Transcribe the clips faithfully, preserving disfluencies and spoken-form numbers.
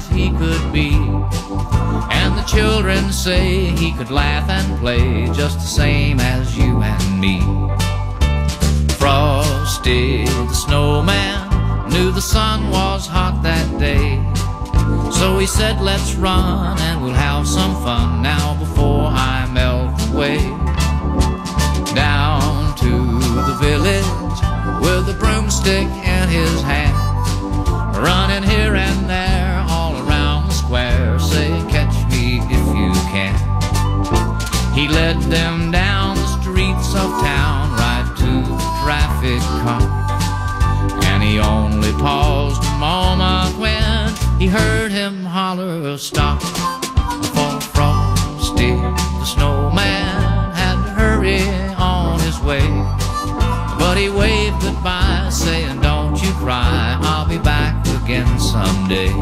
as he could be. And the children say he could laugh and play just the same as you and me. Frosty the snowman knew the sun was hot that day, so he said, let's run and we'll have some fun now before I melt away. Down to the village with a broomstick in his hand, running here and there all around the square, saying, catch me if you can. He led them down the streets of town right to the traffic cop, and he only paused a moment when he heard him holler, stop. For Frosty the snowman had to hurry on his way, but he waved goodbye, saying, don't you cry, I'll be back again someday.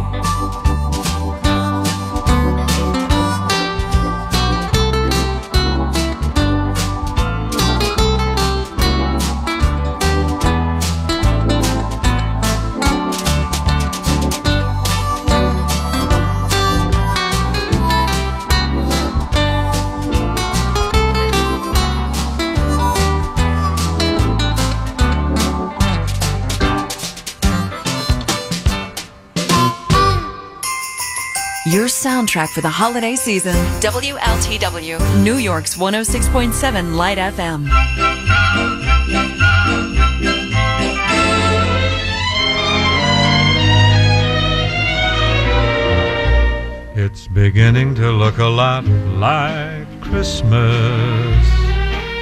Your soundtrack for the holiday season. W L T W, New York's one oh six point seven Light F M. It's beginning to look a lot like Christmas